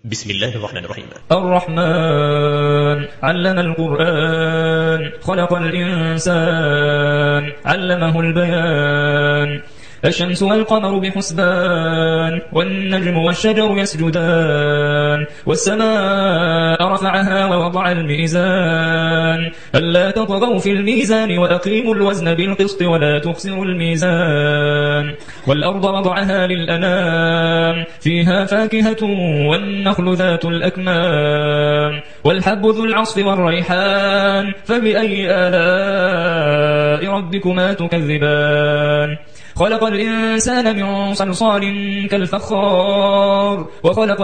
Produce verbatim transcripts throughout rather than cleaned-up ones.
بسم الله الرحمن الرحيم. الرحمن علم القرآن خلق الإنسان علمه البيان. الشمس والقمر بحسبان والنجم والشجر يسجدان والسماء رفعها ووضع الميزان ألا تطغوا في الميزان وأقيموا الوزن بالقسط ولا تخسروا الميزان. والأرض وضعها للأنام فيها فاكهة والنخل ذات الأكمام والحب ذو العصف والريحان فبأي آلاء ربكما تكذبان. خلق الإنسان من صلصال كالفخار وخلق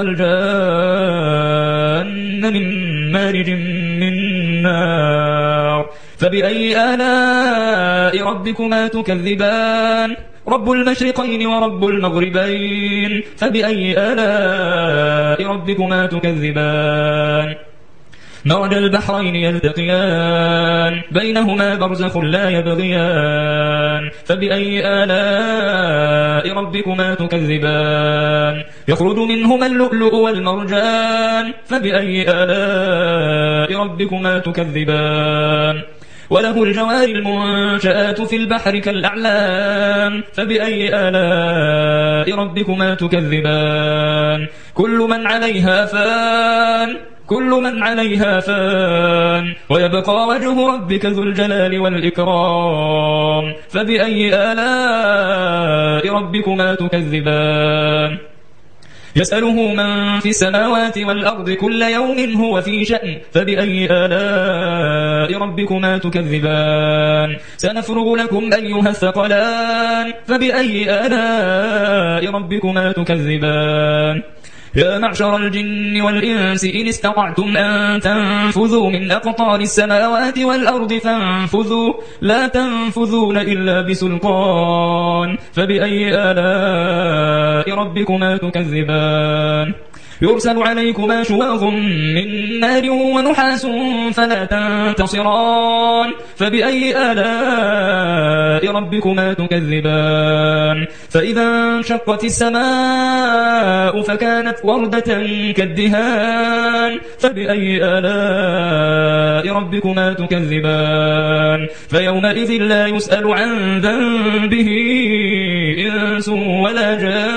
الجان من مارج من نار فبأي آلاء ربكما تكذبان. رب المشرقين ورب المغربين فبأي آلاء ربكما تكذبان. مرج البحرين يلتقيان بينهما برزخ لا يبغيان فبأي آلاء ربكما تكذبان. يخرج منهما اللؤلؤ والمرجان فبأي آلاء ربكما تكذبان. وله الجوار المنشآت في البحر كالأعلام فبأي آلاء ربكما تكذبان. كل من عليها فان كل من عليها فان ويبقى وجه ربك ذو الجلال والإكرام فبأي آلاء ربكما تكذبان. يسأله من في السماوات والأرض كل يوم هو في شأن فبأي آلاء ربكما تكذبان. سنفرغ لكم أيها الثقلان فبأي آلاء ربكما تكذبان. يا معشر الجن والإنس إن استطعتم أن تنفذوا من أقطار السماوات والأرض فانفذوا لا تنفذون إلا بسلطان فبأي آلاء ربكما تكذبان. يرسل عليكما شواظ من نار ونحاس فلا تنتصران فبأي آلاء ربكما تكذبان. فإذا انشقت السماء فكانت وردة كالدهان فبأي آلاء ربكما تكذبان. فيومئذ لا يسأل عن ذنبه إنس ولا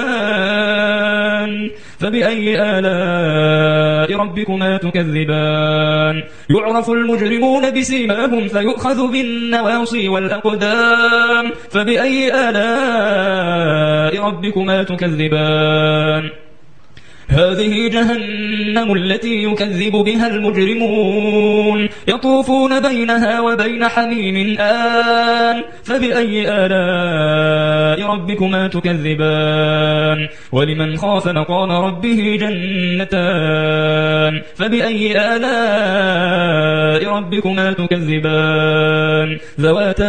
جان فبأي آلاء ربكما تكذبان. يعرف المجرمون بسيماهم فيؤخذ بالنواصي والأقدام فبأي آلاء ربكما تكذبان. هذه جهنم التي يكذب بها المجرمون يطوفون بينها وبين حميم آن فبأي آلاء ربكما تكذبان. ولمن خاف مقام ربه جنتان فبأي آلاء ربكما تكذبان. ذواتا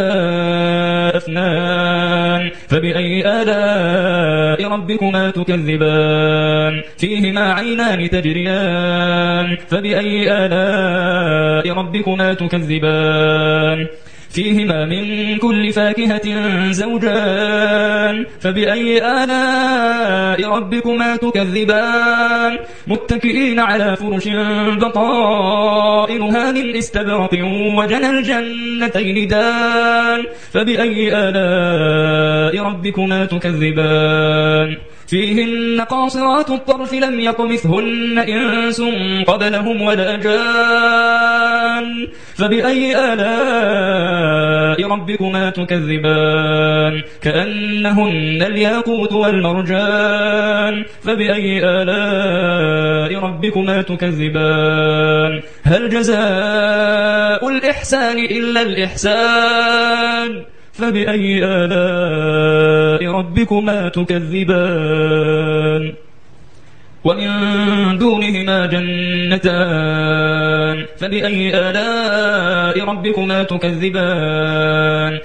أفنان فبأي آلاء ربكما تكذبان. فيهما عينان تجريان فبأي آلاء ربكما تكذبان. فيهما من كل فاكهة زوجان فبأي آلاء ربكما تكذبان. متكئين على فرش بطائنها من استبرق وجنى الجنتين دان فبأي آلاء ربكما تكذبان. فيهن قاصرات الطرف لم يطمثهن إنس قبلهم ولا جان فبأي آلاء ربكما تكذبان. كأنهن الياقوت والمرجان فبأي آلاء ربكما تكذبان. هل جزاء الإحسان إلا الإحسان فبأي آلاء ربكما تكذبان. ومن دونهما جنتان فبأي آلاء ربكما تكذبان.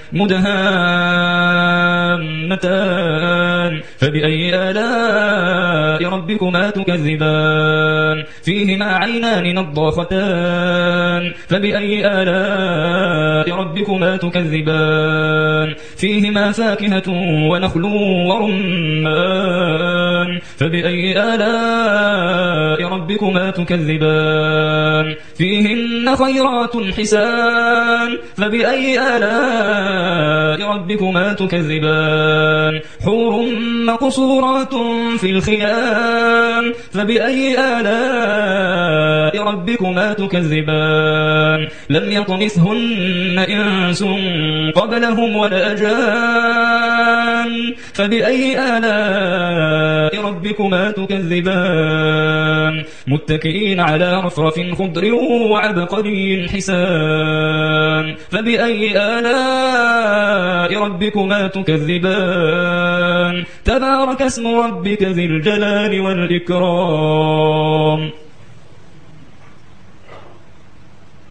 مدهامتان فبأي آلاء ربكما تكذبان. فيهما عينان نضاختان فبأي آلاء ربكما تكذبان. فيهما فاكهة ونخل ورمان فبأي آلاء ربكما ربكما تكذبان فيهن خيرات حسان فبأي آلاء ربكما تكذبان حور مقصورات في الخيام فبأي آلاء ربكما تكذبان لم يطمثهن إنس قبلهم ولا جان فبأي آلاء ربكما تكذبان متكئين على رفرف خضر وعبقري حسان فبأي آلاء ربكما تكذبان تبارك اسم ربك ذي الجلال والإكرام